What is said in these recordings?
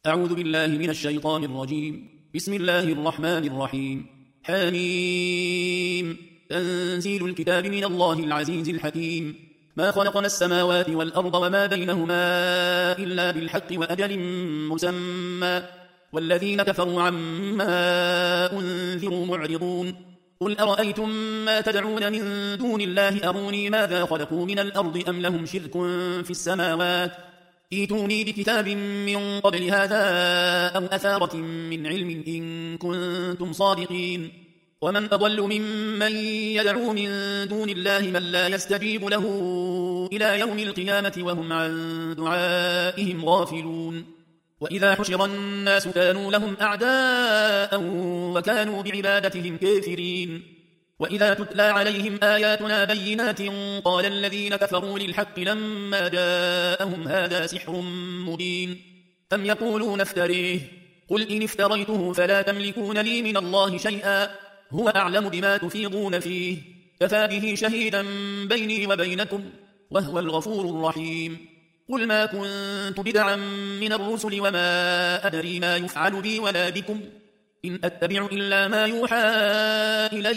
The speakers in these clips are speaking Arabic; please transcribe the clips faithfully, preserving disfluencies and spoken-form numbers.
أعوذ بالله من الشيطان الرجيم. بسم الله الرحمن الرحيم. حميم. تنزيل الكتاب من الله العزيز الحكيم. ما خلقنا السماوات والأرض وما بينهما إلا بالحق وأجل مسمى والذين كفروا عما أنذروا معرضون. قل أرأيتم ما تدعون من دون الله أروني ماذا خلقوا من الأرض أم لهم شرك في السماوات ائتوني بكتاب من قبل هذا أو أثارة من علم إن كنتم صادقين. ومن أضل ممن يدعو من دون الله من لا يستجيب له إلى يوم القيامة وهم عن دعائهم غافلون. وإذا حشر الناس كانوا لهم أعداء وكانوا بعبادتهم كافرين. وإذا تتلى عليهم آياتنا بينات قال الذين كفروا للحق لما جاءهم هذا سحر مبين أم يقولون افتريه قل إن افتريته فلا تملكون لي من الله شيئا هو أعلم بما تفيضون فيه كفى به شهيدا بيني وبينكم وهو الغفور الرحيم. قل ما كنت بدعا من الرسل وما أدري ما يفعل بي ولا بكم إن أتبع إلا ما يوحى إلي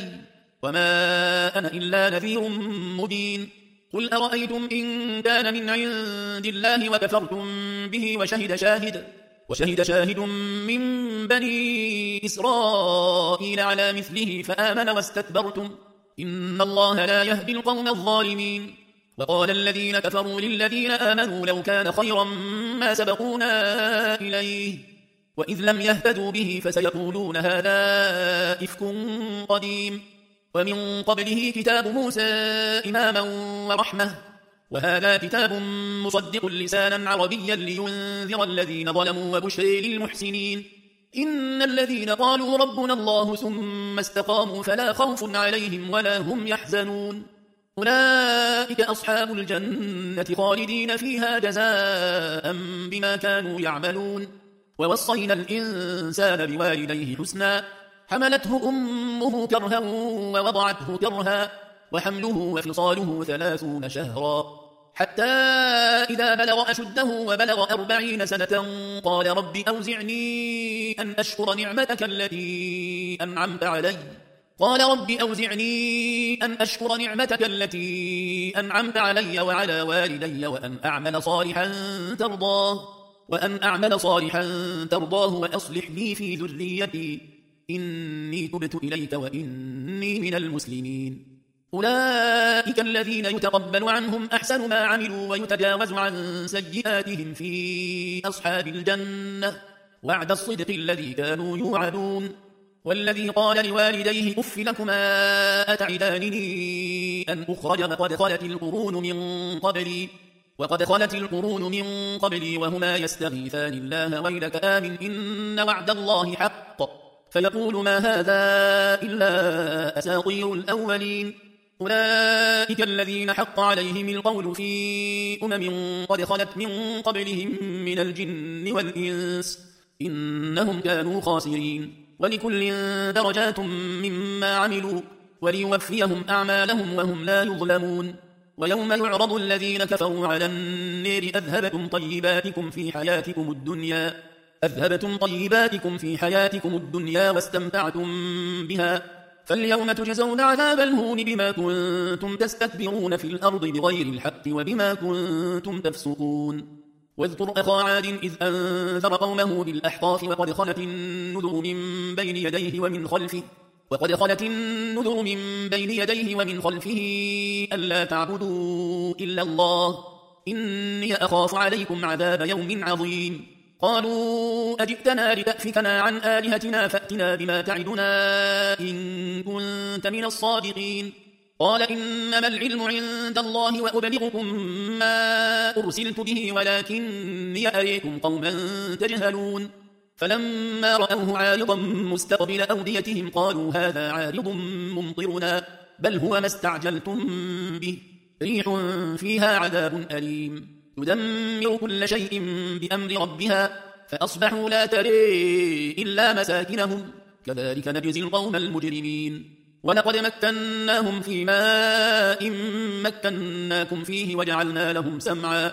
وما أنا إلا نذير مبين. قل أرأيتم إن كان من عند الله وكفرتم به وشهد شاهد وشهد شاهد من بني إسرائيل على مثله فآمن واستكبرتم إن الله لا يهدي القوم الظالمين. وقال الذين كفروا للذين آمنوا لو كان خيرا ما سبقونا إليه وإذ لم يهتدوا به فسيقولون هذا إفك قديم. ومن قبله كتاب موسى إماما ورحمة وهذا كتاب مصدق لسانا عربيا لينذر الذين ظلموا وبشر للمحسنين. إن الذين قالوا ربنا الله ثم استقاموا فلا خوف عليهم ولا هم يحزنون أولئك أصحاب الجنة خالدين فيها جزاء بما كانوا يعملون. ووصينا الإنسان بوالديه حسنا حملته أمه كرها ووضعته كرها وحمله وفصاله ثلاثون شهرا حتى إذا بلغ أشده وبلغ أربعين سنة قال رب أوزعني أن أشكر نعمتك التي أنعمت علي قال رب أوزعني أن أشكر نعمتك التي أنعمت علي وعلى والدي وأن أعمل صالحا ترضاه وأن أعمل صالحا ترضاه وأصلح لي في ذريتي إني تبت إليك وإني من المسلمين. أولئك الذين يتقبل عنهم أحسن ما عملوا ويتجاوز عن سيئاتهم في أصحاب الجنة وعد الصدق الذي كانوا يوعدون. والذي قال لوالديه أف لكما أتعدانني أن أخرج وقد خلت القرون من قبلي وقد خلت القرون من قبلي وهما يستغيثان الله ويلك آمن إن وعد الله حق فيقول ما هذا إلا أساطير الأولين. أولئك الذين حق عليهم القول في أمم قد خلت من قبلهم من الجن والإنس إنهم كانوا خاسرين. ولكل درجات مما عملوا وليوفيهم أعمالهم وهم لا يظلمون. ويوم يعرض الذين كفروا على النار أذهبتم طيباتكم في حياتكم الدنيا أذهبتم طيباتكم في حياتكم الدنيا واستمتعتم بها فاليوم تجزون عذاب الهون بما كنتم تستكبرون في الأرض بغير الحق وبما كنتم تفسقون. واذكر أخا عاد إذ أنذر قومه بالأحقاف وقد خلت النذر من بين يديه ومن خلفه وقد خلت النذر من بين يديه ومن خلفه ألا تعبدوا إلا الله إني أخاف عليكم عذاب يوم عظيم. قالوا أجئتنا لتأفكنا عن آلهتنا فأتنا بما تعدنا إن كنت من الصادقين. قال إنما العلم عند الله وأبلغكم ما أرسلت به ولكني أريكم قوما تجهلون. فلما رأوه عارضا مستقبل أوديتهم قالوا هذا عارض ممطرنا بل هو ما استعجلتم به ريح فيها عذاب أليم تدمر كل شيء بأمر ربها فأصبحوا لا تري إلا مساكنهم كذلك نجزي القوم المجرمين. ولقد مكناهم في ماء مكناكم فيه وجعلنا لهم سمعا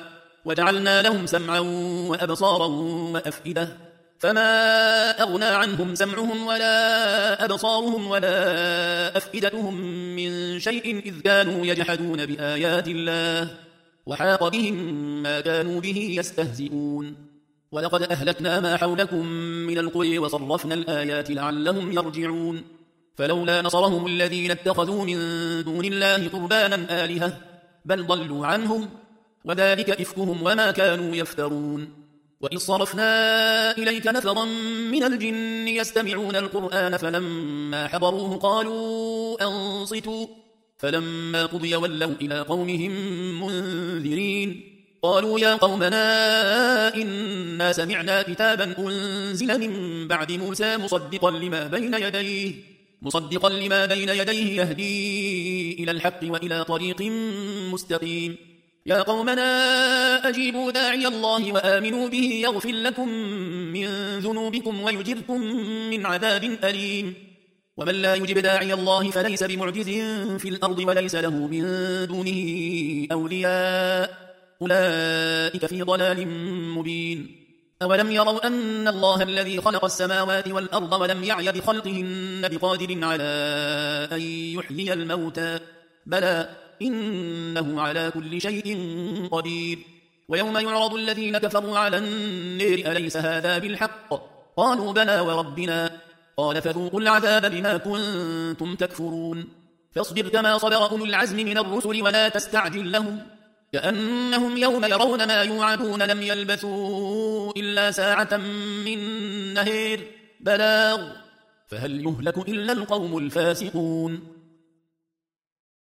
وجعلنا لهم سمعا وأبصارا وأفئدة فما أغنى عنهم سمعهم ولا أبصارهم ولا أفئدتهم من شيء إذ كانوا يجحدون بآيات الله وحاق بهم ما كانوا به يستهزئون ولقد أهلكنا ما حولكم من القرى وصرفنا الآيات لعلهم يرجعون فلولا نصرهم الذين اتخذوا من دون الله قربانا آلهة بل ضلوا عنهم وذلك إفكهم وما كانوا يفترون وإذ صرفنا إليك نفرا من الجن يستمعون القرآن فلما حضروه قالوا أنصتوا فلما قضي ولوا إلى قومهم منذرين قالوا يا قومنا إنا سمعنا كتابا أنزل من بعد موسى مصدقا لما بين يديه مصدقا لما بين يديه يهدي إلى الحق وإلى طريق مستقيم يا قومنا أجيبوا داعي الله وآمنوا به يغفر لكم من ذنوبكم ويجركم من عذاب أليم ومن لا يجب داعي الله فليس بمعجز في الأرض وليس له من دونه أولياء أولئك في ضلال مبين أولم يروا أن الله الذي خلق السماوات والأرض ولم يعي بخلقهن بقادر على أن يحيي الموتى بلى إنه على كل شيء قدير ويوم يعرض الذين كفروا على النار أليس هذا بالحق قالوا بلى وربنا قال فذوقوا العذاب بما كنتم تكفرون فاصبر كما صبر أولو العزم من الرسل ولا تستعجل لهم كأنهم يوم يرون ما يوعدون لم يلبثوا إلا ساعة من نهار بلاغ فهل يهلك إلا القوم الفاسقون